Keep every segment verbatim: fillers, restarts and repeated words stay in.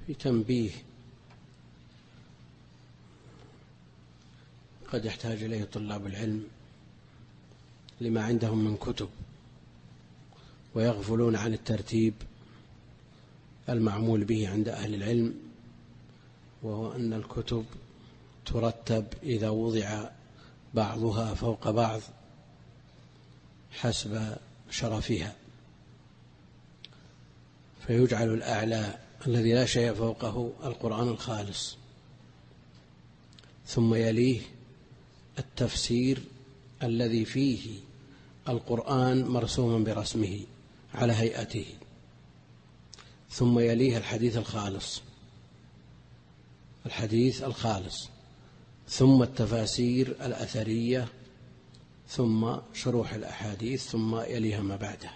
في تنبيه قد يحتاج إليه طلاب العلم لما عندهم من كتب ويغفلون عن الترتيب المعمول به عند أهل العلم، وهو أن الكتب ترتب إذا وضع بعضها فوق بعض حسب شرفها، فيجعل الأعلى الذي لا شيء فوقه القرآن الخالص، ثم يليه التفسير الذي فيه القرآن مرسوما برسمه على هيئته، ثم يليه الحديث الخالص الحديث الخالص ثم التفاسير الأثرية، ثم شروح الأحاديث، ثم يليها ما بعدها.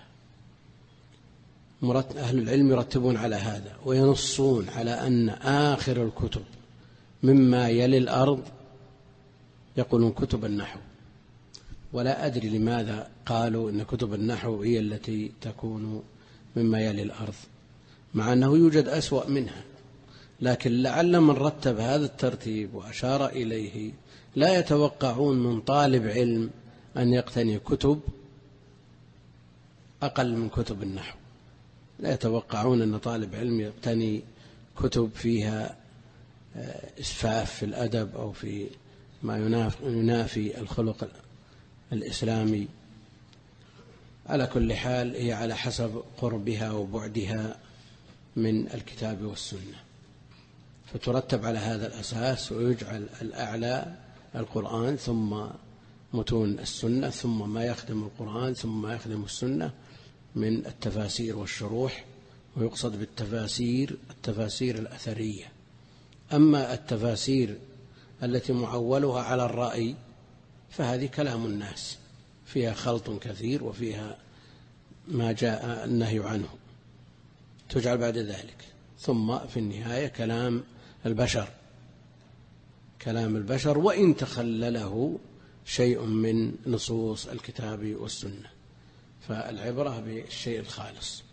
أهل العلم يرتبون على هذا وينصون على أن آخر الكتب مما يلي الأرض يقولون كتب النحو، ولا أدري لماذا قالوا إن كتب النحو هي التي تكون مما يلي الأرض، مع أنه يوجد أسوأ منها، لكن لعل من رتب هذا الترتيب وأشار إليه لا يتوقعون من طالب علم أن يقتني كتب أقل من كتب النحو، لا يتوقعون أن طالب علم يقتني كتب فيها إسفاف في الأدب أو في ما ينافي الخلق الإسلامي. على كل حال هي على حسب قربها وبعدها من الكتاب والسنة، فترتب على هذا الأساس، ويجعل الأعلى القرآن ثم متون السنة ثم ما يخدم القرآن ثم ما يخدم السنة من التفاسير والشروح، ويقصد بالتفاسير التفاسير الأثرية. أما التفاسير التي معولها على الرأي فهذه كلام الناس، فيها خلط كثير وفيها ما جاء النهي عنه، تجعل بعد ذلك. ثم في النهاية كلام البشر كلام البشر وإن تخلله شيء من نصوص الكتاب والسنة، فالعبرة بالشيء الخالص.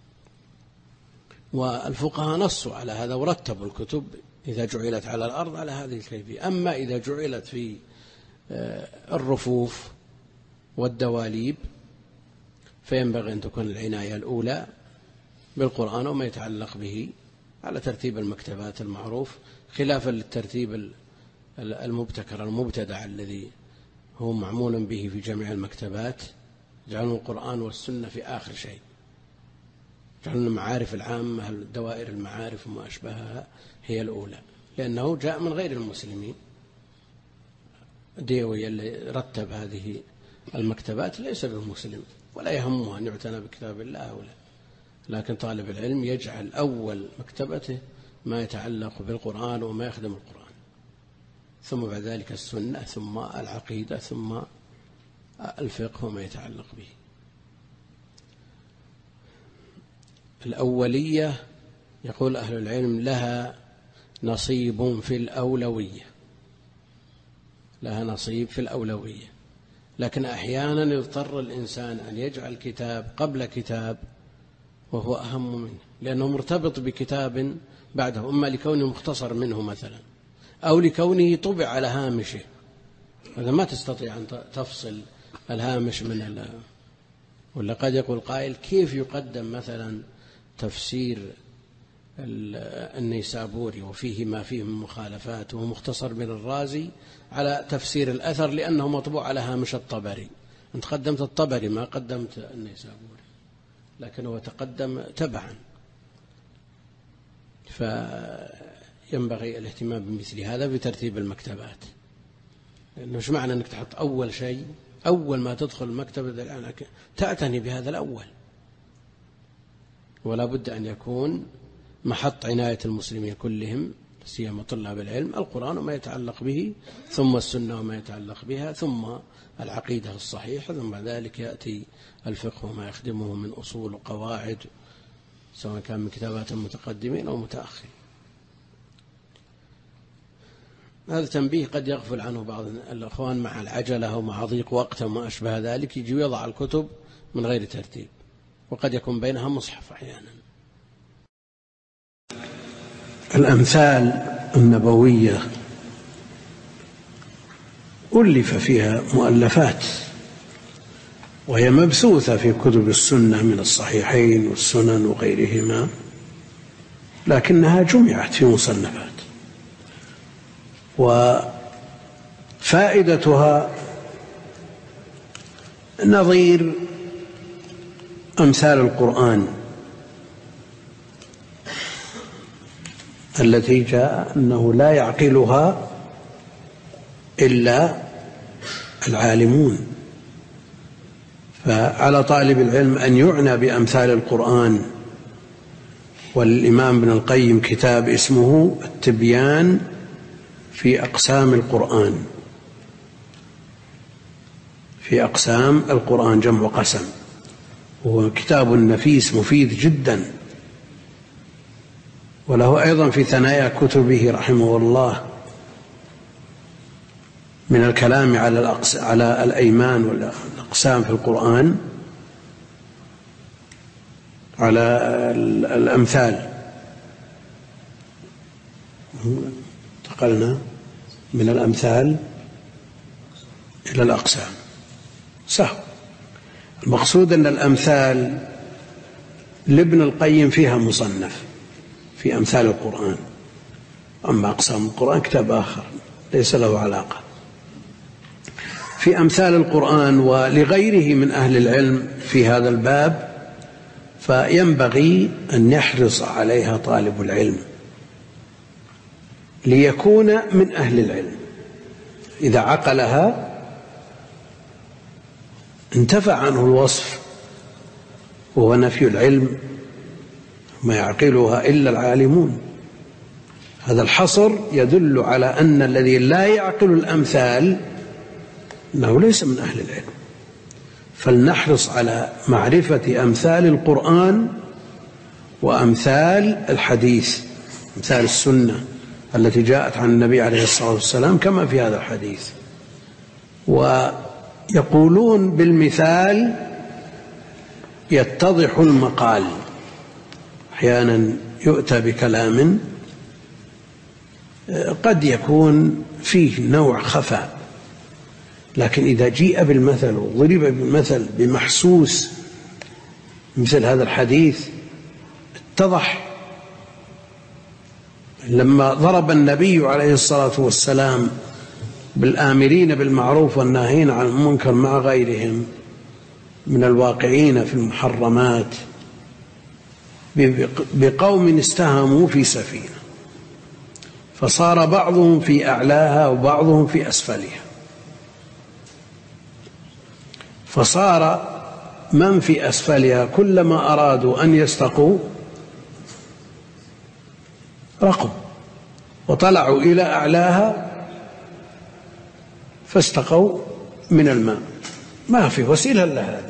والفقهاء نصوا على هذا ورتبوا الكتب إذا جعلت على الأرض على هذه الكيفية. أما إذا جعلت في الرفوف والدواليب فينبغي أن تكون العناية الأولى بالقرآن وما يتعلق به على ترتيب المكتبات المعروف، خلافا للترتيب المبتكر المبتدع الذي هو معمول به في جميع المكتبات، جعلوا القرآن والسنة في آخر شيء، جعلوا المعارف العامة دوائر المعارف وما أشبهها هي الأولى، لأنه جاء من غير المسلمين. ديوي اللي رتب هذه المكتبات ليس بالمسلم ولا يهمه أن يعتنى بكتاب الله أو لا، لكن طالب العلم يجعل أول مكتبته ما يتعلق بالقرآن وما يخدم القرآن، ثم بعد ذلك السنة، ثم العقيدة، ثم الفقه وما يتعلق به. الأولية يقول أهل العلم لها نصيب في الأولوية لها نصيب في الأولوية لكن أحيانا يضطر الإنسان أن يجعل كتاب قبل كتاب وهو أهم منه، لأنه مرتبط بكتاب بعده، إما لكونه مختصر منه مثلا أو لكونه طبع على هامشه، هذا ما تستطيع أن تفصل الهامش من ال... ولا قد يقول قائل كيف يقدم مثلا تفسير النيسابوري وفيه ما فيه من مخالفات وهو مختصر من الرازي على تفسير الأثر لأنه مطبوع على هامش الطبري. أنت قدمت الطبري ما قدمت النيسابوري، لكنه تقدم تبعا، فينبغي الاهتمام بمثل هذا بترتيب المكتبات، لأنه مش معنى أنك تحط أول شيء أول ما تدخل المكتبة تعتني بهذا الأول، ولا بد أن يكون محط عناية المسلمين كلهم سيما طلاب العلم القرآن وما يتعلق به، ثم السنة وما يتعلق بها، ثم العقيدة الصحيحة، ثم ذلك يأتي الفقه وما يخدمه من أصول وقواعد سواء كان من كتابات المتقدمين أو متأخرين. هذا تنبيه قد يغفل عنه بعض الأخوان مع العجلة أو مع ضيق وقت وما أشبه ذلك، يجي يضع الكتب من غير ترتيب، وقد يكون بينها مصحف أحيانا. الأمثال النبوية ألف فيها مؤلفات، وهي مبثوثة في كتب السنة من الصحيحين والسنن وغيرهما، لكنها جمعت في مصنفات. وفائدتها نظير أمثال القرآن التي جاء أنه لا يعقلها إلا العالمون، فعلى طالب العلم أن يعنى بأمثال القرآن. والإمام ابن القيم كتاب اسمه التبيان في أقسام القرآن، في أقسام القرآن جمع قسم، وهو كتاب نفيس مفيد جدا. وله أيضا في ثنايا كتبه رحمه الله من الكلام على على الأيمان والأقسام في القرآن على الأمثال. انتقلنا من الأمثال إلى الأقسام، سهو. المقصود أن الأمثال لابن القيم فيها مصنف في أمثال القرآن، أما أقسام القرآن كتاب آخر ليس له علاقة. في أمثال القرآن ولغيره من أهل العلم في هذا الباب، فينبغي أن يحرص عليها طالب العلم ليكون من أهل العلم. إذا عقلها انتفع عنه الوصف، وهو نفي العلم، ما يعقلها إلا العالمون. هذا الحصر يدل على أن الذي لا يعقل الأمثال أنه ليس من أهل العلم. فلنحرص على معرفة أمثال القرآن وأمثال الحديث، أمثال السنة التي جاءت عن النبي عليه الصلاة والسلام كما في هذا الحديث. ويقولون بالمثال يتضح المقال. أحيانا يؤتى بكلام قد يكون فيه نوع خفاء، لكن إذا جيء بالمثل وضرب بالمثل بمحسوس مثل هذا الحديث اتضح. لما ضرب النبي عليه الصلاة والسلام بالآمرين بالمعروف والناهين عن المنكر مع غيرهم من الواقعين في المحرمات بقوم استهموا في سفينة، فصار بعضهم في أعلاها وبعضهم في أسفلها، فصار من في أسفلها كلما أرادوا أن يستقوا رقوا، وطلعوا إلى أعلاها فاستقوا من الماء، ما في وسيلة إلا هذه.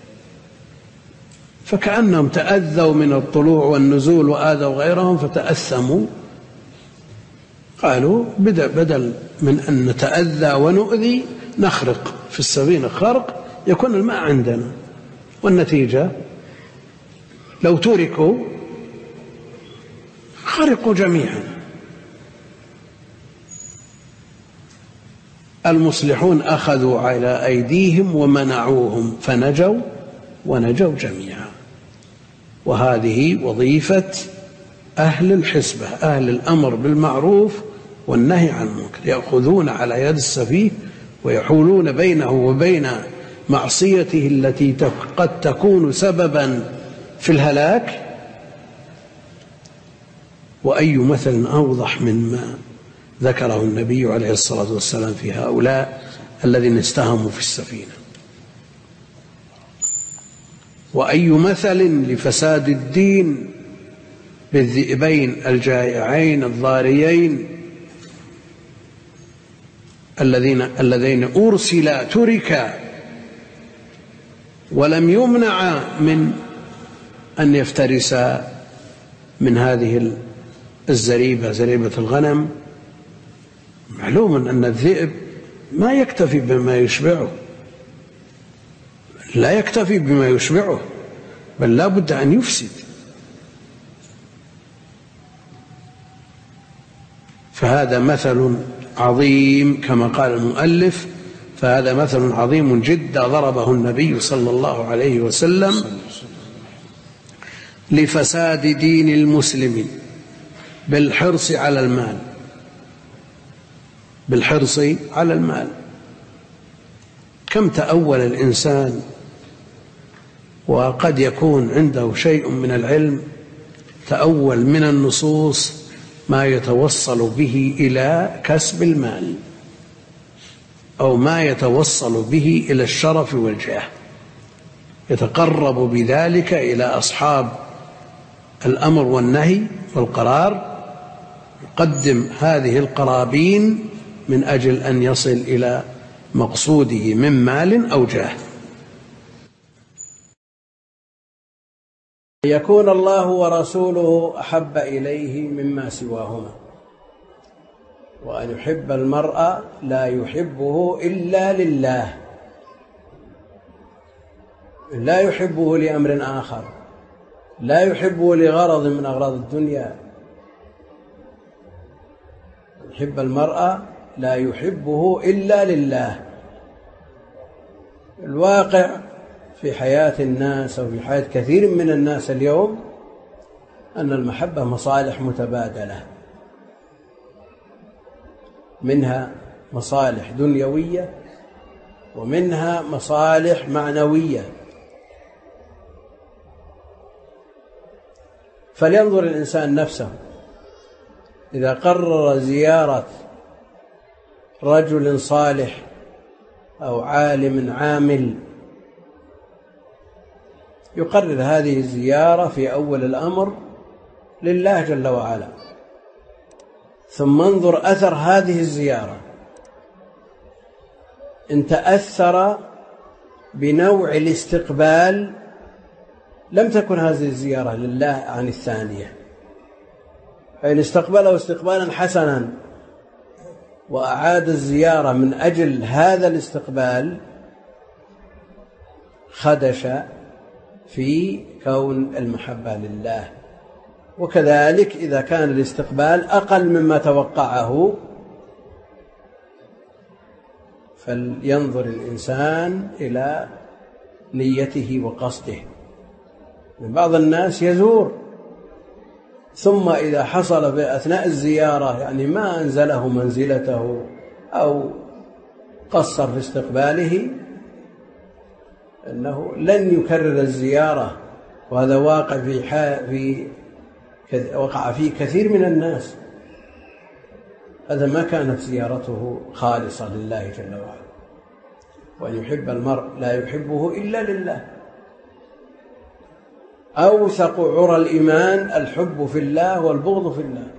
فكأنهم تأذوا من الطلوع والنزول وآذوا غيرهم فتأثموا، قالوا بدل من أن نتأذى ونؤذي نخرق في السفينة خرق يكون الماء عندنا، والنتيجة لو تركوا خرقوا جميعا. المصلحون أخذوا على أيديهم ومنعوهم فنجوا ونجوا جميعا. وهذه وظيفة أهل الحسبة، أهل الأمر بالمعروف والنهي عن المنكر، يأخذون على يد السفيه ويحولون بينه وبين معصيته التي قد تكون سببا في الهلاك. وأي مثل أوضح مما ذكره النبي عليه الصلاة والسلام في هؤلاء الذين استهموا في السفينة. وأي مثل لفساد الدين بالذئبين الجائعين الضاريين الذين الذين أرسلا تركا ولم يمنع من أن يفترسا من هذه الزريبة، زريبة الغنم. معلوم أن الذئب ما يكتفي بما يشبعه، لا يكتفي بما يشبعه، بل لا بد أن يفسد. فهذا مثل عظيم كما قال المؤلف، فهذا مثل عظيم جدا ضربه النبي صلى الله عليه وسلم لفساد دين المسلم بالحرص على المال، بالحرص على المال. كم تأول الإنسان وقد يكون عنده شيء من العلم، تأول من النصوص ما يتوصل به إلى كسب المال أو ما يتوصل به إلى الشرف والجاه، يتقرب بذلك إلى أصحاب الأمر والنهي والقرار، يقدم هذه القرابين من أجل أن يصل إلى مقصوده من مال أو جاه. يكون الله ورسوله أحب إليه مما سواهما، وأن يحب المرء لا يحبه إلا لله، لا يحبه لأمر آخر، لا يحبه لغرض من أغراض الدنيا. يحب المرء لا يحبه إلا لله. الواقع في حياة الناس أو في حياة كثير من الناس اليوم أن المحبة مصالح متبادلة، منها مصالح دنيوية ومنها مصالح معنوية. فلينظر الإنسان نفسه، إذا قرر زيارة رجل صالح أو عالم عامل يقرر هذه الزيارة في أول الأمر لله جل وعلا، ثم انظر أثر هذه الزيارة. إن تأثر بنوع الاستقبال لم تكن هذه الزيارة لله عن الثانية. فإن استقبله استقبالا حسنا وأعاد الزيارة من أجل هذا الاستقبال خدش في كون المحبة لله. وكذلك إذا كان الاستقبال أقل مما توقعه فلينظر الإنسان إلى نيته وقصده. بعض الناس يزور ثم إذا حصل في أثناء الزيارة يعني ما أنزله منزلته أو قصر في استقباله أنه لن يكرر الزيارة، وهذا واقع في في وقع فيه كثير من الناس. هذا ما كانت زيارته خالصة لله جل وعلا. وأن يحب المرء لا يحبه إلا لله. أوثق عرى الإيمان الحب في الله والبغض في الله.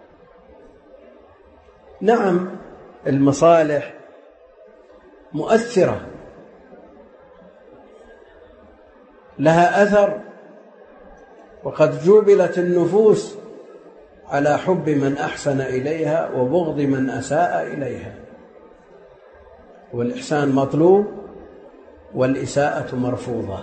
نعم المصالح مؤثرة لها أثر، وقد جبلت النفوس على حب من أحسن إليها وبغض من أساء إليها، والإحسان مطلوب والإساءة مرفوضة،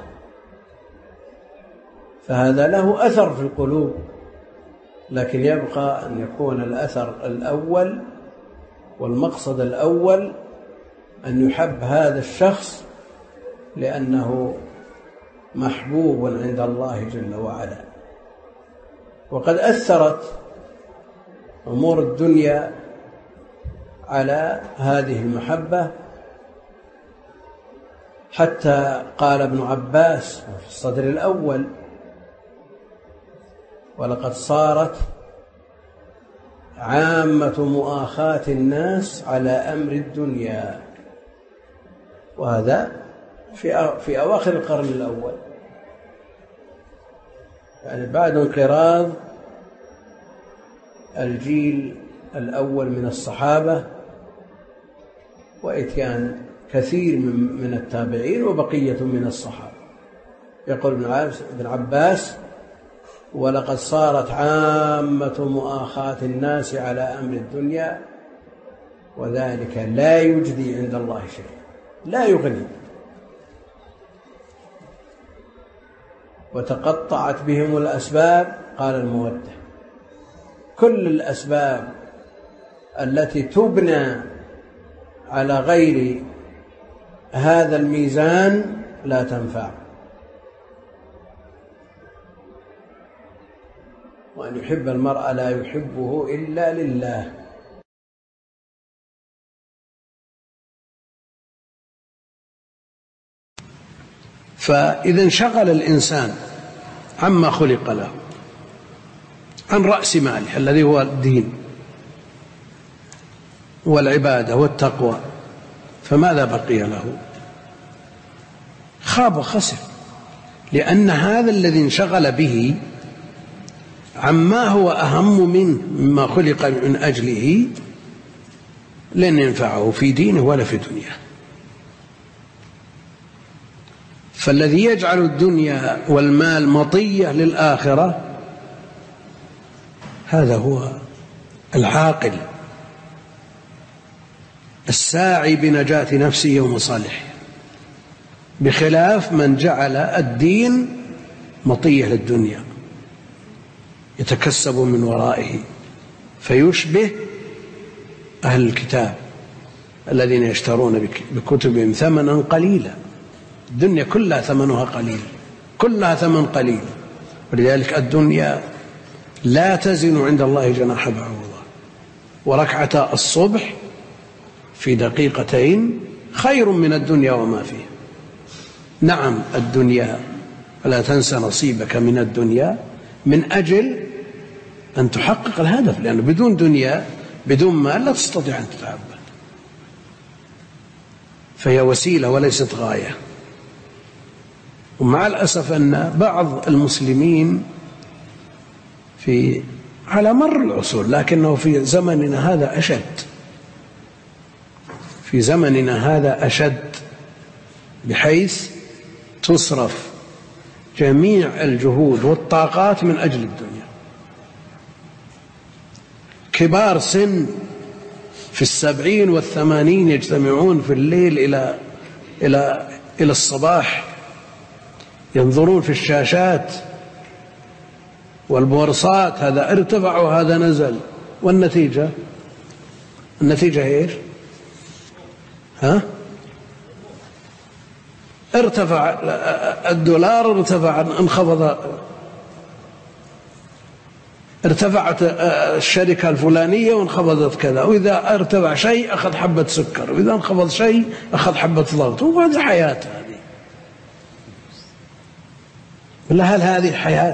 فهذا له أثر في القلوب. لكن يبقى أن يكون الأثر الأول والمقصد الأول أن يحب هذا الشخص لأنه محبوب عند الله جل وعلا. وقد أثرت أمور الدنيا على هذه المحبة، حتى قال ابن عباس في الصدر الأول: ولقد صارت عامة مؤاخاة الناس على أمر الدنيا. وهذا في في أواخر القرن الأول، يعني بعد انقراض الجيل الأول من الصحابة وإتيان كثير من التابعين وبقية من الصحابة. يقول ابن عباس: ولقد صارت عامة مؤاخاة الناس على أمر الدنيا وذلك لا يجدي عند الله شيئا، لا يغني. وتقطعت بهم الأسباب، قال المودة، كل الأسباب التي تبنى على غير هذا الميزان لا تنفع. وأن يحب المرء لا يحبه إلا لله. فإذا انشغل الإنسان عما خلق له، عن رأس ماله الذي هو الدين والعبادة والتقوى، فماذا بقي له؟ خاب وخسر، لأن هذا الذي انشغل به عما هو أهم منه مما خلق من أجله لن ينفعه في دينه ولا في دنياه. فالذي يجعل الدنيا والمال مطية للآخرة هذا هو العاقل الساعي بنجاة نفسه ومصالحه، بخلاف من جعل الدين مطية للدنيا يتكسب من ورائه، فيشبه أهل الكتاب الذين يشترون بكتبهم ثمنا قليلا. الدنيا كلها ثمنها قليل، كلها ثمن قليل، ولذلك الدنيا لا تزن عند الله جناح بعوضة. وركعتا الصبح في دقيقتين خير من الدنيا وما فيها. نعم الدنيا، ولا تنسى نصيبك من الدنيا، من أجل أن تحقق الهدف، لأنه بدون دنيا بدون مال لا تستطيع أن تتعبد، فهي وسيلة وليست غاية. ومع الأسف أن بعض المسلمين في على مر العصور، لكنه في زمننا هذا أشد، في زمننا هذا أشد، بحيث تصرف جميع الجهود والطاقات من أجل الدنيا. كبار سن في السبعين والثمانين يجتمعون في الليل إلى إلى إلى الصباح، ينظرون في الشاشات والبورصات، هذا ارتفع وهذا نزل، والنتيجة النتيجة ايش؟ ها؟ ارتفع الدولار، ارتفع انخفض، ارتفعت الشركة الفلانية وانخفضت كذا، وإذا ارتفع شيء أخذ حبة سكر، وإذا انخفض شيء أخذ حبة ضغط. وهذه حياة هذه، ولا هل هذه الحياة؟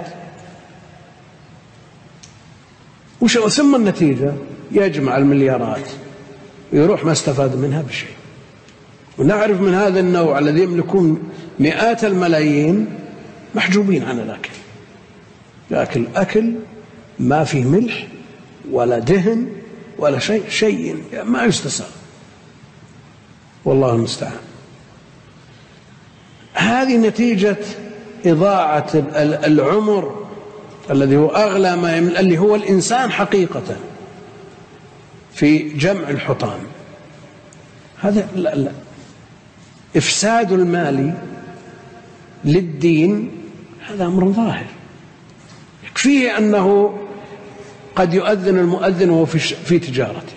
وش ثم النتيجة؟ يجمع المليارات ويروح ما استفاد منها بشيء. ونعرف من هذا النوع الذي يملكون مئات الملايين محجوبين عن الأكل، يأكل أكل ما فيه ملح ولا دهن ولا شيء، شيء ما يستساغ، والله المستعان. هذه نتيجة إضاعة العمر الذي هو أغلى ما يملك، اللي هو الإنسان حقيقة، في جمع الحطام. هذا لا لا. إفساد المال للدين هذا أمر ظاهر، يكفيه أنه قد يؤذن المؤذن وهو في تجارته،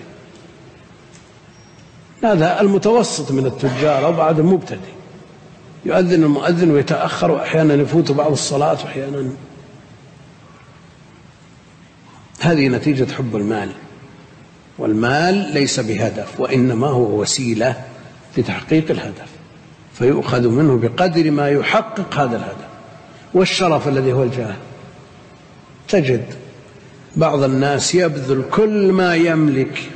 هذا المتوسط من التجار وبعد المبتدئ، يؤذن المؤذن ويتأخر، وأحيانا يفوت بعض الصلاة وأحيانا. هذه نتيجة حب المال، والمال ليس بهدف، وإنما هو وسيلة لتحقيق الهدف، فيؤخذ منه بقدر ما يحقق هذا الهدف. والشرف الذي هو الجاه، تجد بعض الناس يبذل كل ما يملك،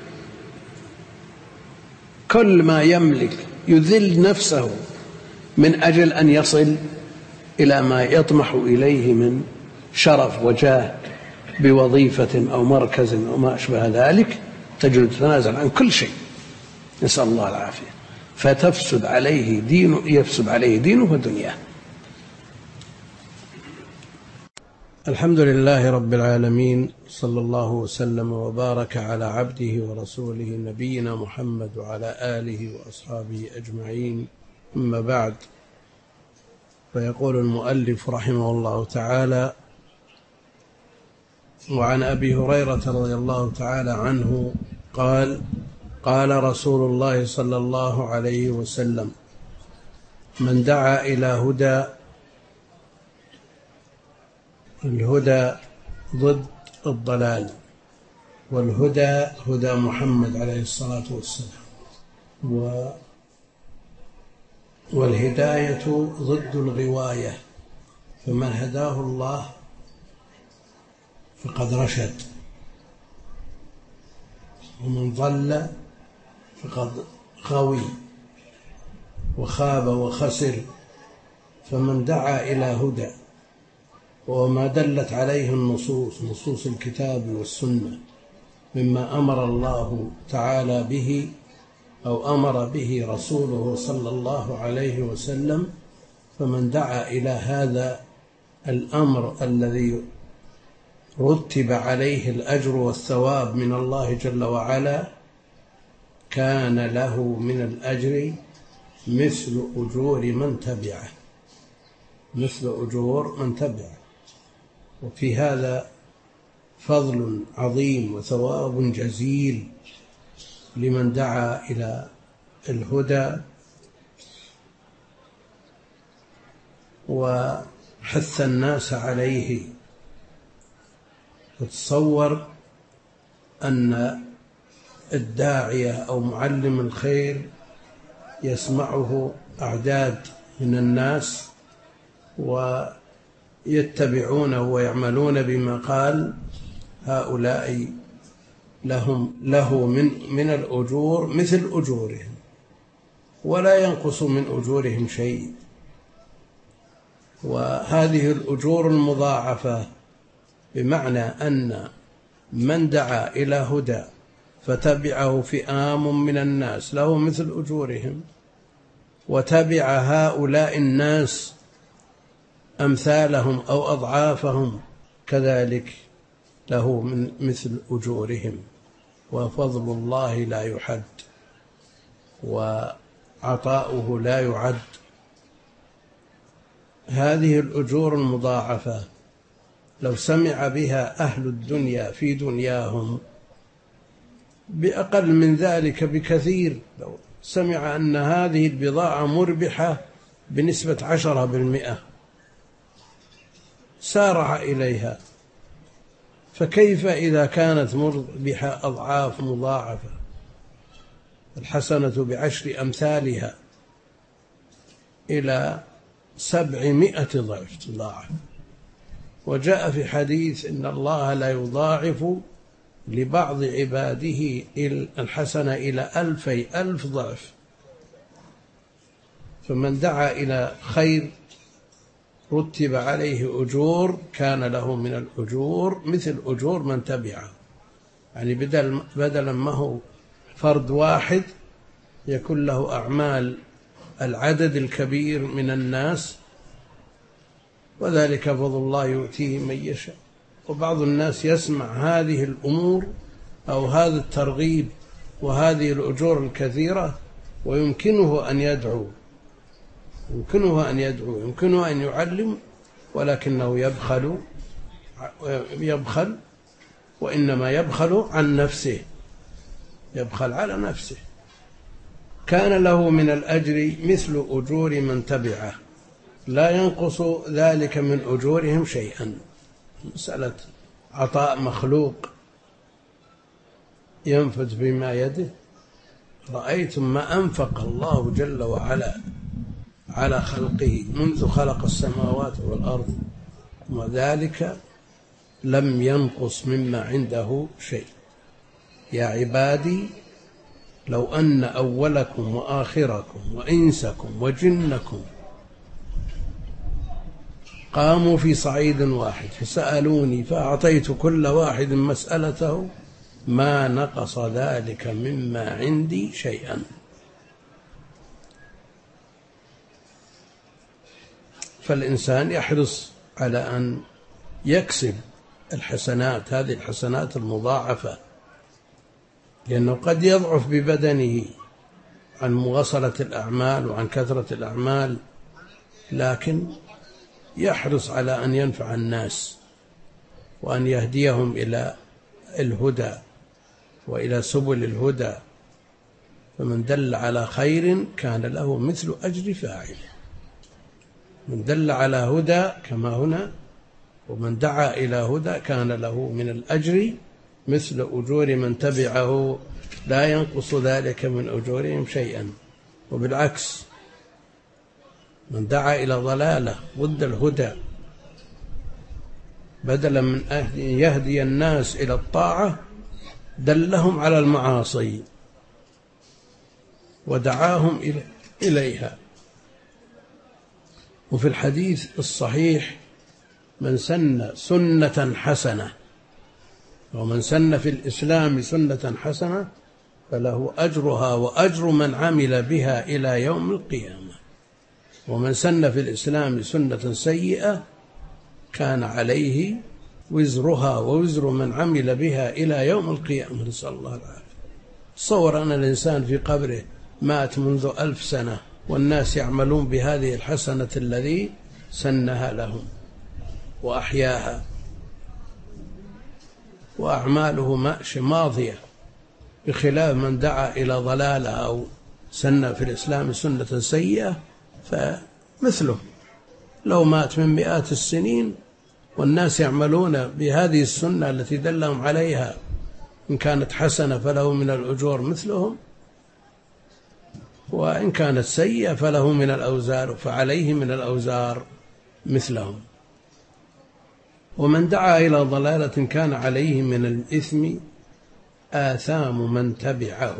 كل ما يملك يذل نفسه من أجل أن يصل إلى ما يطمح إليه من شرف وجاه بوظيفة أو مركز أو ما أشبه ذلك، تجد تتنازل عن كل شيء، نسأل الله العافية، فتفسد عليه دينه، يفسد عليه دينه ودنياه. الحمد لله رب العالمين، صلى الله وسلم وبارك على عبده ورسوله نبينا محمد وعلى آله وأصحابه أجمعين. أما بعد، فيقول المؤلف رحمه الله تعالى: وعن أبي هريرة رضي الله تعالى عنه قال قال رسول الله صلى الله عليه وسلم: من دعا إلى هدى، الهدى ضد الضلال، والهدى هدى محمد عليه الصلاة والسلام، والهداية ضد الغواية، فمن هداه الله فقد رشد، ومن ضل فقد غوي وخاب وخسر. فمن دعا إلى هدى وما دلت عليه النصوص، نصوص الكتاب والسنة، مما أمر الله تعالى به أو أمر به رسوله صلى الله عليه وسلم، فمن دعا إلى هذا الأمر الذي رتب عليه الأجر والثواب من الله جل وعلا، كان له من الأجر مثل أجور من تبعه، مثل أجور من تبعه. وفي هذا فضل عظيم وثواب جزيل لمن دعا إلى الهدى وحث الناس عليه. تتصور أن الداعية أو معلم الخير يسمعه أعداد من الناس ويتبعونه ويعملون بما قال، هؤلاء لهم له من من الأجور مثل أجورهم، ولا ينقص من أجورهم شيء. وهذه الأجور المضاعفة، بمعنى أن من دعا إلى هدى فتبعه فئام من الناس له مثل أجورهم، وتبع هؤلاء الناس أمثالهم أو أضعافهم كذلك له من مثل أجورهم. وفضل الله لا يحد، وعطاؤه لا يعد. هذه الأجور المضاعفة لو سمع بها أهل الدنيا في دنياهم بأقل من ذلك بكثير، لو سمع أن هذه البضاعة مربحة بنسبة عشرة بالمئة سارع إليها، فكيف إذا كانت مربحة أضعاف مضاعفة؟ الحسنة بعشر أمثالها إلى سبعمائة ضعف تضاعف. وجاء في حديث إن الله لا يضاعف لبعض عباده الحسنة إلى ألفي ألف ضعف. فمن دعا إلى خير رتب عليه أجور، كان له من الأجور مثل أجور من تبعه، يعني بدل بدلا ما هو فرد واحد يكون له أعمال العدد الكبير من الناس، وذلك فضل الله يؤتيه من يشاء. وبعض الناس يسمع هذه الأمور أو هذا الترغيب وهذه الأجور الكثيرة ويمكنه أن يدعو، يمكنه أن يدعو يمكنه أن يعلم، ولكنه يبخل يبخل وإنما يبخل عن نفسه، يبخل على نفسه. كان له من الأجر مثل أجور من تبعه، لا ينقص ذلك من أجورهم شيئا. مسألة عطاء مخلوق ينفذ بما يده. رأيتم ما أنفق الله جل وعلا على خلقه منذ خلق السماوات والأرض، وذلك لم ينقص مما عنده شيء. يا عبادي لو أن أولكم وآخركم وإنسكم وجنكم قاموا في صعيد واحد فسألوني فأعطيت كل واحد مسألته ما نقص ذلك مما عندي شيئا. فالإنسان يحرص على أن يكسب الحسنات، هذه الحسنات المضاعفة، لأنه قد يضعف ببدنه عن مواصلة الأعمال وعن كثرة الأعمال، لكن يحرص على أن ينفع الناس وأن يهديهم إلى الهدى. وإلى سبل الهدى، فمن دل على خير كان له مثل أجر فاعله. من دل على هدى كما هنا، ومن دعا إلى هدى كان له من الأجر مثل أجور من تبعه لا ينقص ذلك من أجورهم شيئا. وبالعكس، من دعا إلى ضلالة ضد الهدى بدلا من أن يهدي الناس إلى الطاعة دلهم على المعاصي ودعاهم إليها. وفي الحديث الصحيح: من سن سنة حسنة، ومن سن في الإسلام سنة حسنة فله أجرها وأجر من عمل بها إلى يوم القيامة، ومن سن في الإسلام سنة سيئة كان عليه وزرها ووزر من عمل بها إلى يوم القيامة، نسأل الله العافية. تصور أن الإنسان في قبره مات منذ ألف سنة والناس يعملون بهذه الحسنة الذي سنها لهم وأحياها، وأعماله ماضية، بخلاف من دعا إلى ضلالة أو سن في الإسلام سنة سيئة فمثله لو مات من مئات السنين والناس يعملون بهذه السنة التي دلهم عليها، إن كانت حسنة فله من الأجور مثلهم، وإن كانت سيئة فله من الأوزار فعليه من الأوزار مثلهم. ومن دعا إلى ضلالة كان عليه من الإثم آثام من تبعه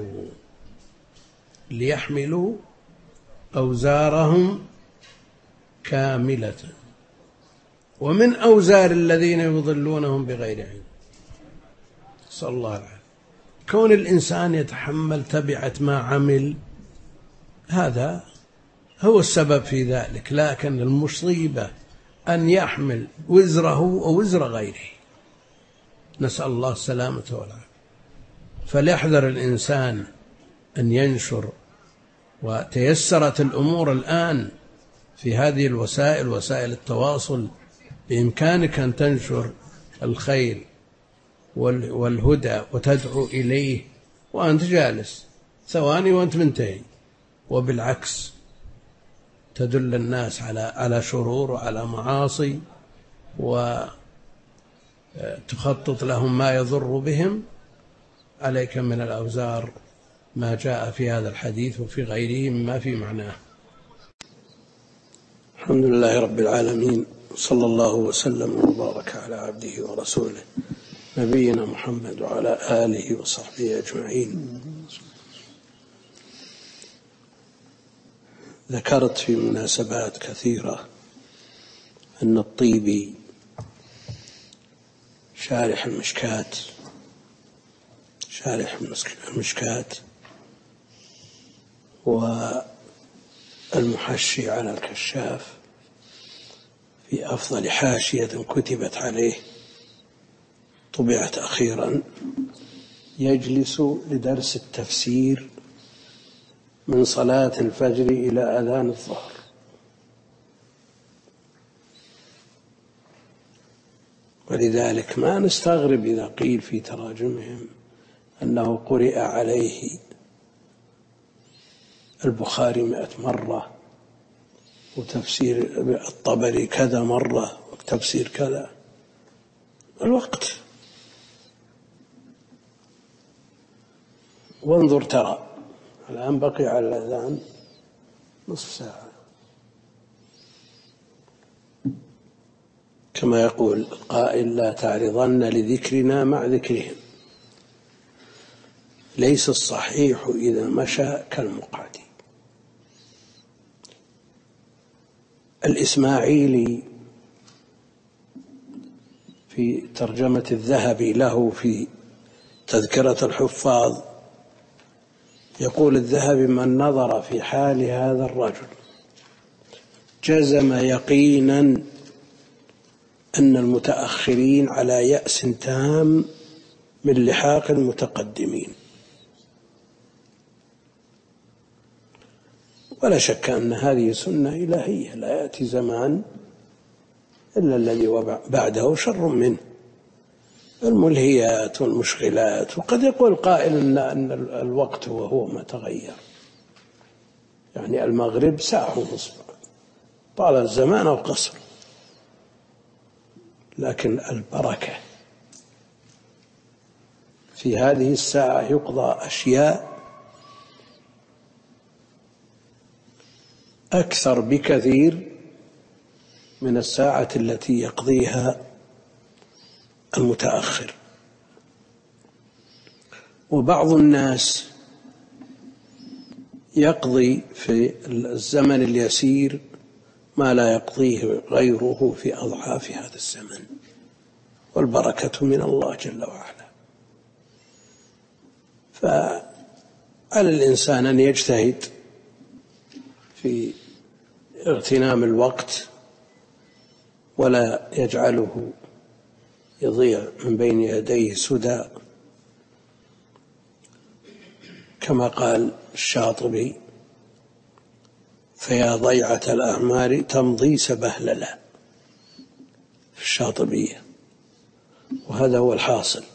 ليحملوا أوزارهم كاملة ومن أوزار الذين يضلونهم بغير علم. صلى الله عليه وسلم. كون الإنسان يتحمل تبعة ما عمل هذا هو السبب في ذلك، لكن المصيبة أن يحمل وزره ووزر غيره، نسأل الله السلامة والعافية. فليحذر الإنسان أن ينشر، وتيسرت الأمور الآن في هذه الوسائل، وسائل التواصل، بإمكانك أن تنشر الخير والهدى وتدعو إليه وأنت جالس ثواني وأنت منتهي، وبالعكس تدل الناس على على شرور وعلى معاصي وتخطط لهم ما يضر بهم. عليك من الأوزار ما جاء في هذا الحديث وفي غيره مما في معناه. الحمد لله رب العالمين، صلى الله وسلم وبارك على عبده ورسوله نبينا محمد وعلى آله وصحبه أجمعين. ذكرت في مناسبات كثيرة أن الطيبي شارح المشكات شارح المشكات والمحشي على الكشاف في أفضل حاشية كتبت عليه طبعت أخيرا، يجلس لدرس التفسير من صلاة الفجر إلى أذان الظهر. ولذلك ما نستغرب إذا قيل في تراجمهم أنه قرئ عليه البخاري مئة مرة، وتفسير الطبري كذا مرة، وتفسير كذا. الوقت، وانظر ترى الآن بقي على الأذان نصف ساعة، كما يقول القائل: لا تعرضن لذكرنا مع ذكرهم، ليس الصحيح إذا مشى كالمقعد. الإسماعيلي في ترجمة الذهبي له في تذكرة الحفاظ يقول الذهبي: من نظر في حال هذا الرجل جزم يقينا أن المتأخرين على يأس تام من لحاق المتقدمين. ولا شك أن هذه سنة إلهية، لا يأتي زمان إلا الذي بعده شر منه، الملهيات والمشغلات. وقد يقول قائل إن, أن الوقت هو هو ما تغير، يعني المغرب ساعة ونصف طال الزمان أو قصر، لكن البركة في هذه الساعة يقضى أشياء أكثر بكثير من الساعة التي يقضيها المتأخر. وبعض الناس يقضي في الزمن اليسير ما لا يقضيه غيره في أضعاف هذا الزمن، والبركة من الله جل وعلا. فعلى الإنسان أن يجتهد في اغتنام الوقت ولا يجعله يضيع من بين يديه سدى، كما قال الشاطبي: فيا ضيعة الأعمار تمضي سبهللا، في الشاطبية. وهذا هو الحاصل.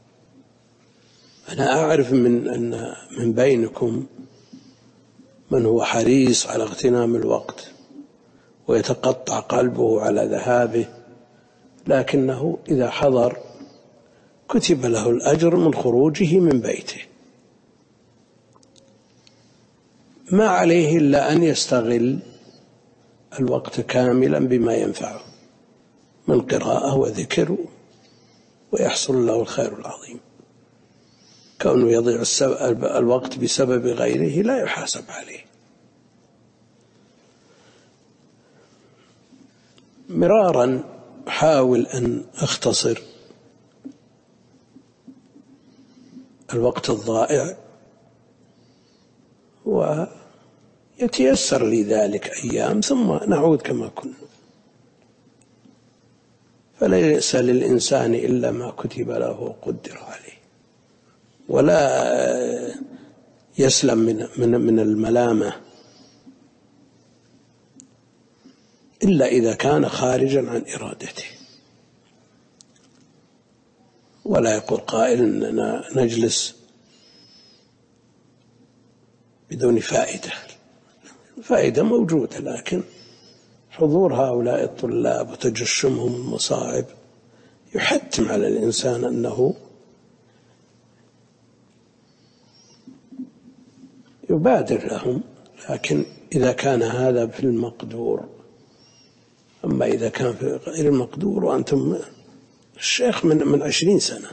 أنا أعرف من أن من بينكم من هو حريص على اغتنام الوقت ويتقطع قلبه على ذهابه، لكنه إذا حضر كتب له الأجر من خروجه من بيته، ما عليه إلا أن يستغل الوقت كاملا بما ينفعه من قراءة وذكر، ويحصل له الخير العظيم. كونه يضيع الوقت بسبب غيره لا يحاسب عليه. مرارا حاول أن أختصر الوقت الضائع، ويتيسر لي ذلك أيام ثم نعود كما كنا. فليس للإنسان إلا ما كتب له وقدر عليه، ولا يسلم من, من, من الملامة إلا إذا كان خارجا عن إرادته. ولا يقول قائل أننا نجلس بدون فائدة. فائدة موجودة، لكن حضور هؤلاء الطلاب وتجشمهم المصاعب يحتم على الإنسان أنه يبادر لهم، لكن إذا كان هذا في المقدور. أما إذا كان في غير المقدور وأنتم الشيخ من من عشرين سنة،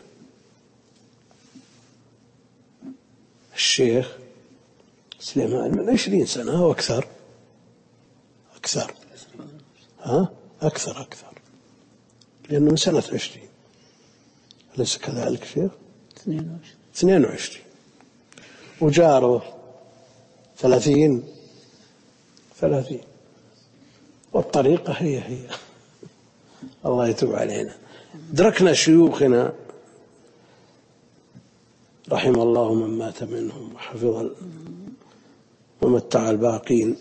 الشيخ سليمان من عشرين سنة أو أكثر أكثر ها أكثر أكثر لأنه من سنة عشرين، أليس كذلك شيخ؟ اثنين وعشرين، وجاره ثلاثين ثلاثين، والطريقة هي هي. الله يتوب علينا. دركنا شيوخنا رحم الله من مات منهم وحفظ ومتع الباقين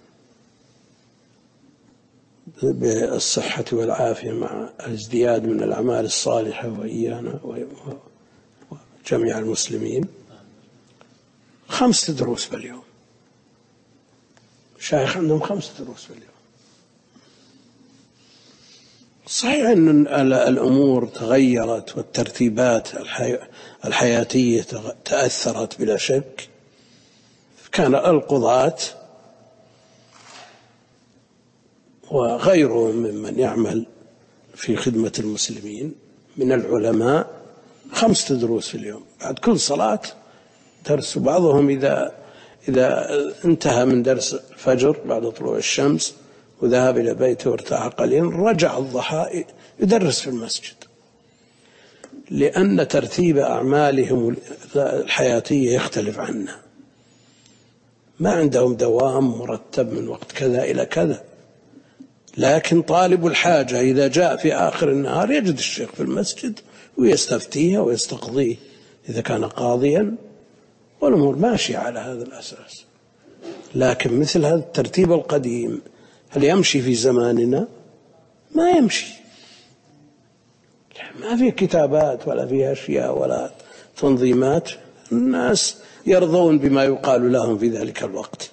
بالصحة والعافية مع الازدياد من الأعمال الصالحة، وإيانا وجميع المسلمين. خمس دروس باليوم، شيخ عندهم خمس دروس باليوم. صحيح أن الأمور تغيرت والترتيبات الحياتية تأثرت بلا شك. كان القضاة وغيرهم ممن يعمل في خدمة المسلمين من العلماء خمس دروس في اليوم بعد كل صلاة درس. بعضهم إذا إذا انتهى من درس الفجر بعد طلوع الشمس وذهب إلى بيته وارتاح قليلا، رجع الضحى يدرس في المسجد، لأن ترتيب أعمالهم الحياتية يختلف عنا. ما عندهم دوام مرتب من وقت كذا إلى كذا. لكن طالب الحاجة إذا جاء في آخر النهار يجد الشيخ في المسجد ويستفتيه ويستقضيه إذا كان قاضيا، والأمور ماشية على هذا الأساس. لكن مثل هذا الترتيب القديم هل يمشي في زماننا؟ ما يمشي. ما في كتابات ولا في أشياء ولا تنظيمات، الناس يرضون بما يقال لهم في ذلك الوقت،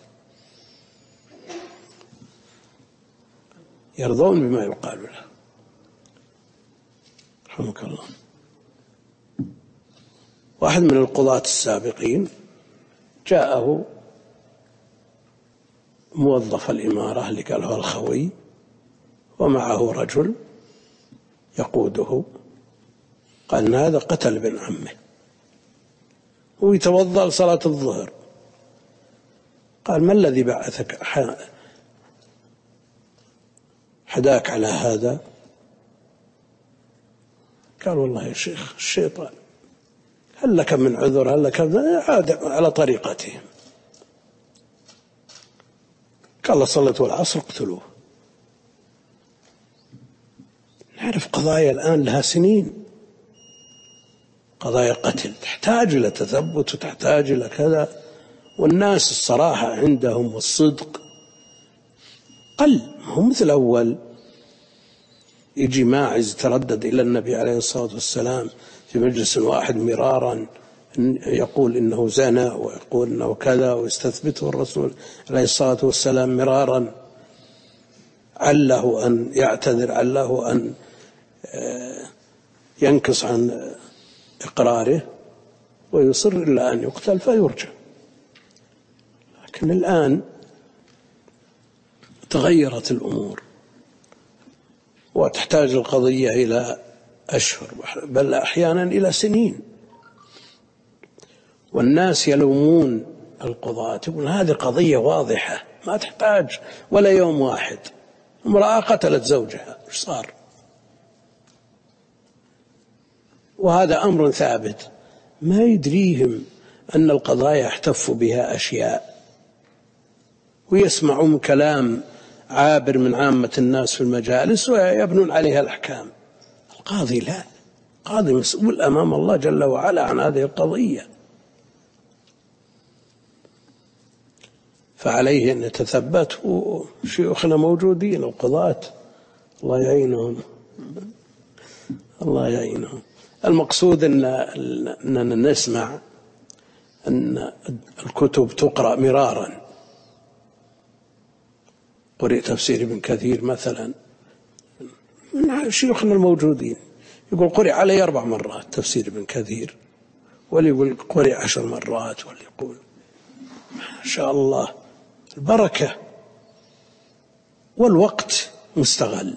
يرضون بما يقال لهم. رحمك الله. واحد من القضاة السابقين جاءه موظف الإمارة اللي قال هو الخوي، ومعه رجل يقوده، قال إن هذا قتل ابن عمه ويتوضأ لصلاة الظهر. قال ما الذي بعثك حداك على هذا؟ قال والله يا شيخ الشيطان، هل لك من عذر؟ هل لك؟ عاد على طريقتهم. قال صلت العصر اقتلوه. نعرف قضايا الآن لها سنين، قضايا قتل تحتاج إلى تثبت وتحتاج إلى كذا، والناس الصراحة عندهم والصدق قل، هم مثل أول. يجي ماعز تردد إلى النبي عليه الصلاة والسلام في مجلس واحد مرارا، يقول إنه زنى ويقول إنه كذا، ويستثبته الرسول عليه الصلاة والسلام مرارا، عله أن يعتذر، عله أن ينكص عن إقراره، ويصر إلا أن يقتل فيرجع. لكن الآن تغيرت الأمور، وتحتاج القضية إلى أشهر بل أحيانا إلى سنين، والناس يلومون القضاة، يقول هذه قضية واضحة ما تحتاج ولا يوم واحد. امرأة قتلت زوجها، إيش صار؟ وهذا أمر ثابت، ما يدريهم أن القضايا احتف بها أشياء، ويسمعون كلام عابر من عامة الناس في المجالس ويبنون عليها الأحكام. القاضي لا، القاضي مسؤول أمام الله جل وعلا عن هذه القضية، فعليه أن يتثبت. وشيوخنا موجودين القضاة، الله يعينهم، الله يعينهم. المقصود أن أننا نسمع أن الكتب تقرأ مرارا، قرئ تفسير ابن كثير مثلا من شيوخنا الموجودين، يقول قرئ علي أربع مرات تفسير ابن كثير، واللي يقول قرئ عشر مرات، واللي يقول ما شاء الله البركة. والوقت مستغل،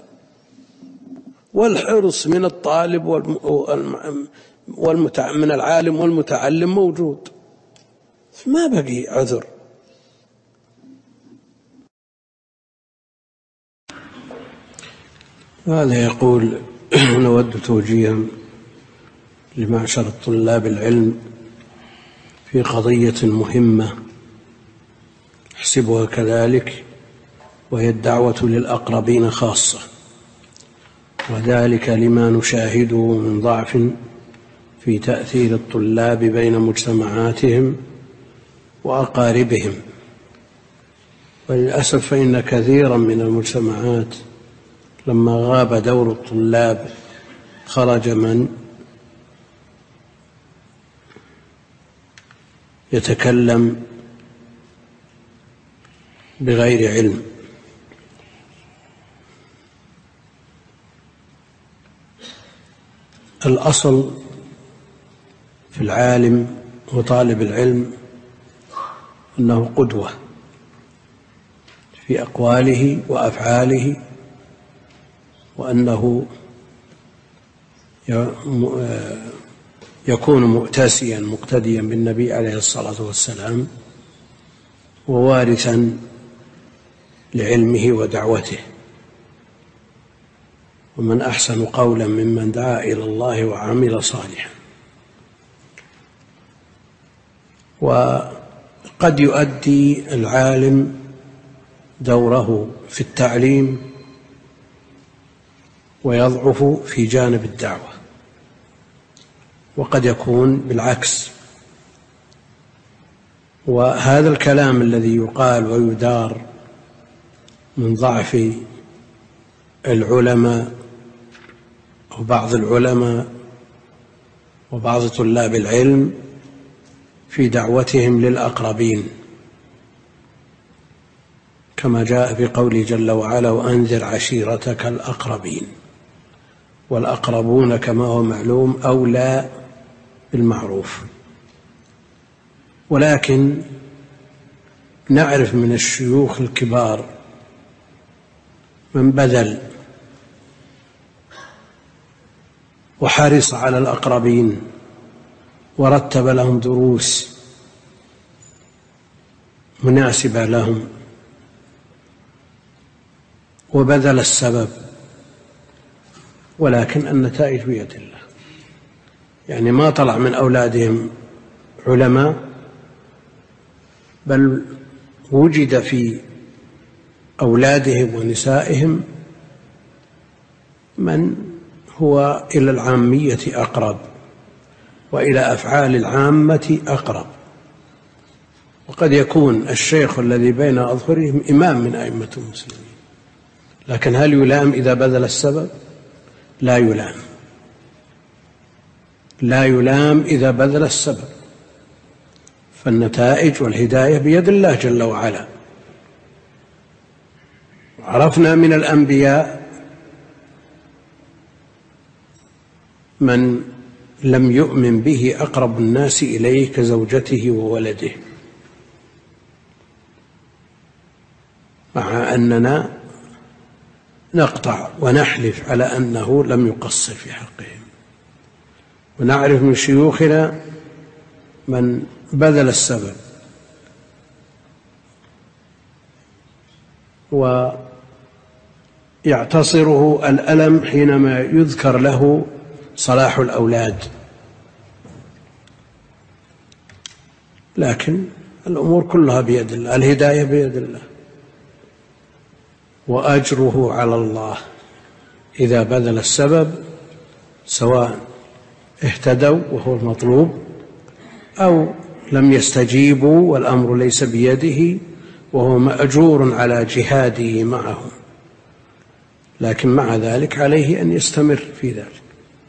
والحرص من الطالب والمتع... من العالم والمتعلم موجود، ما بقي عذر. هذا يقول نود توجيها لمعشر الطلاب العلم في قضية مهمة احسبها كذلك، وهي الدعوة للأقربين خاصة، وذلك لما نشاهده من ضعف في تأثير الطلاب بين مجتمعاتهم وأقاربهم. وللأسف فإن كثيرا من المجتمعات لما غاب دور الطلاب خرج من يتكلم بغير علم. الأصل في العالم وطالب العلم أنه قدوة في أقواله وأفعاله، وأنه يكون مؤتسيا مقتديا بالنبي عليه الصلاة والسلام، ووارثا لعلمه ودعوته. ومن أحسن قولا ممن دعا إلى الله وعمل صالحا. وقد يؤدي العالم دوره في التعليم ويضعف في جانب الدعوة، وقد يكون بالعكس. وهذا الكلام الذي يقال ويدار من ضعف العلماء أو وبعض العلماء وبعض طلاب العلم في دعوتهم للأقربين، كما جاء في قوله جل وعلا: وأنذر عشيرتك الأقربين. والأقربون كما هو معلوم أولى بالمعروف. ولكن نعرف من الشيوخ الكبار من بذل وحرص على الأقربين ورتب لهم دروس مناسبة لهم وبذل السبب، ولكن النتائج بيد الله. يعني ما طلع من أولادهم علماء، بل وجد في أولادهم ونسائهم من هو إلى العامية أقرب وإلى أفعال العامة أقرب. وقد يكون الشيخ الذي بين أظهرهم إمام من أئمة المسلمين، لكن هل يلام إذا بذل السبب؟ لا يلام، لا يلام إذا بذل السبب. فالنتائج والهداية بيد الله جل وعلا. عرفنا من الأنبياء من لم يؤمن به أقرب الناس إليه كزوجته وولده، مع أننا نقطع ونحلف على أنه لم يقصر في حقهم. ونعرف من شيوخنا من بذل السبب ويعتصره الألم حينما يذكر له صلاح الأولاد. لكن الأمور كلها بيد الله، الهداية بيد الله، وأجره على الله إذا بذل السبب، سواء اهتدوا وهو المطلوب أو لم يستجيبوا والأمر ليس بيده وهو مأجور على جهاده معهم. لكن مع ذلك عليه أن يستمر في ذلك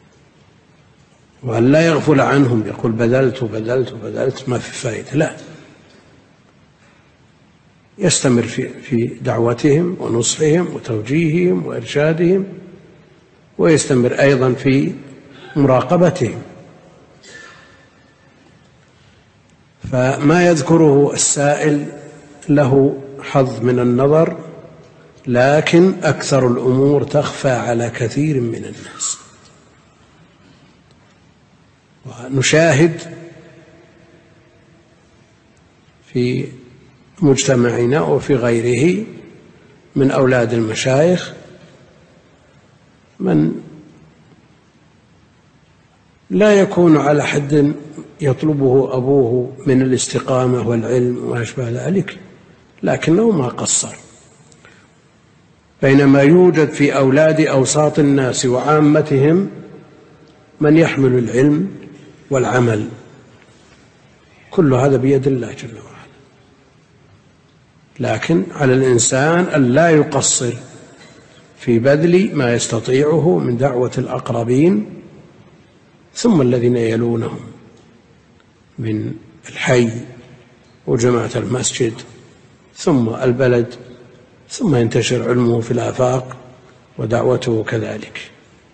وأن لا يغفل عنهم، يقول بذلت بذلت بذلت ما في فائدة، لا، يستمر في في دعوتهم ونصحهم وتوجيههم وإرشادهم، ويستمر أيضا في مراقبتهم. فما يذكره السائل له حظ من النظر، لكن أكثر الأمور تخفى على كثير من الناس. ونشاهد في مجتمعنا وفي غيره من أولاد المشايخ من لا يكون على حد يطلبه أبوه من الاستقامة والعلم وما أشبه ذلك، لكنه ما قصر. بينما يوجد في أولاد أوساط الناس وعامتهم من يحمل العلم والعمل، كل هذا بيد الله جل وعلا. لكن على الإنسان أن لا يقصر في بذل ما يستطيعه من دعوة الأقربين، ثم الذين يلونهم من الحي وجماعة المسجد ثم البلد، ثم ينتشر علمه في الآفاق ودعوته كذلك.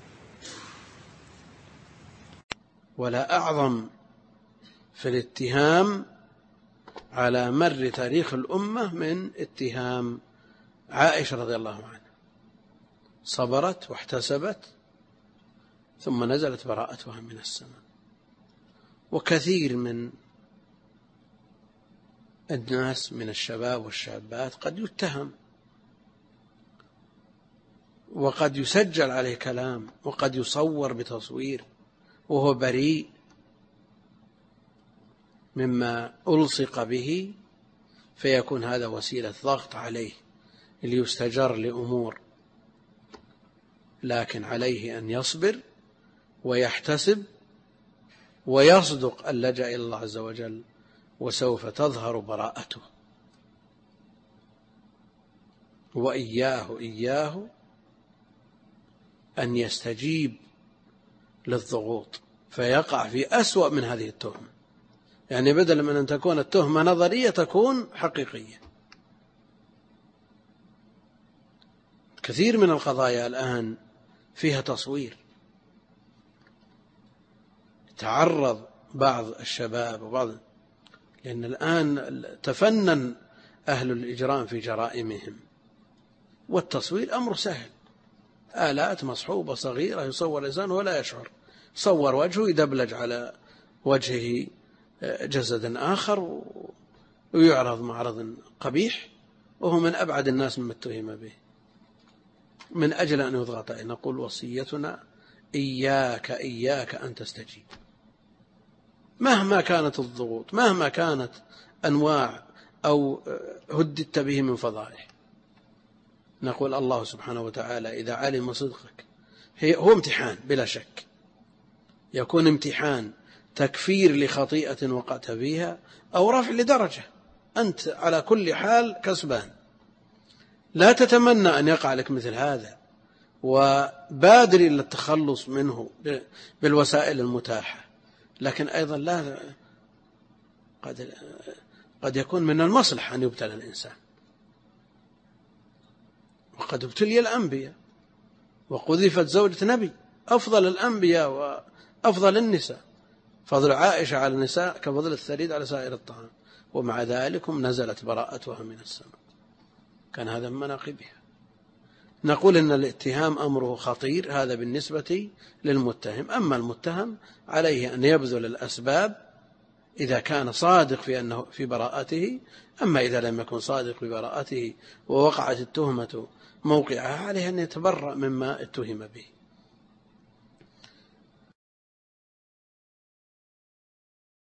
ولا أعظم في الاتهام على مر تاريخ الأمة من اتهام عائشة رضي الله عنها، صبرت واحتسبت ثم نزلت براءتها من السماء. وكثير من الناس من الشباب والشابات قد يتهم وقد يسجل عليه كلام وقد يصور بتصوير وهو بريء مما ألصق به، فيكون هذا وسيلة ضغط عليه ليستجر لأمور. لكن عليه أن يصبر ويحتسب ويصدق اللجأ إلى الله عز وجل، وسوف تظهر براءته. وإياه إياه أن يستجيب للضغوط فيقع في أسوأ من هذه التهمة. يعني بدلا من أن تكون التهمة نظرية تكون حقيقية. كثير من القضايا الآن فيها تصوير. تعرض بعض الشباب وبعض، لأن الآن تفنن أهل الإجرام في جرائمهم، والتصوير أمر سهل، آلات مصحوبة صغيرة يصور الإنسان ولا يشعر، صور وجهه يدبلج على وجهه جسد آخر ويعرض معرض قبيح، وهو من أبعد الناس مما اتهم به. من أجل أن يضغط عليه نقول وصيتنا إياك إياك أن تستجيب، مهما كانت الضغوط، مهما كانت أنواع أو هددت به من فضائح. نقول الله سبحانه وتعالى إذا علم صدقك، هو امتحان بلا شك، يكون امتحان تكفير لخطيئة وقعت فيها أو رفع لدرجة، أنت على كل حال كسبان. لا تتمنى أن يقع لك مثل هذا، وبادر إلى التخلص منه بالوسائل المتاحة، لكن أيضا لا قد, قد يكون من المصلحة أن يبتلى الإنسان، وقد ابتلي الأنبياء وقذفت زوجة نبي أفضل الأنبياء وأفضل النساء، فضل عائشة على النساء كفضل الثريد على سائر الطعام، ومع ذلك نزلت براءتها من السماء، كان هذا من مناقبها. نقول إن الاتهام أمره خطير، هذا بالنسبة للمتهم. أما المتهم عليه أن يبذل الأسباب إذا كان صادق في أنه في براءته، أما إذا لم يكن صادق في براءته ووقعت التهمة موقعها عليه أن يتبرأ مما اتهم به.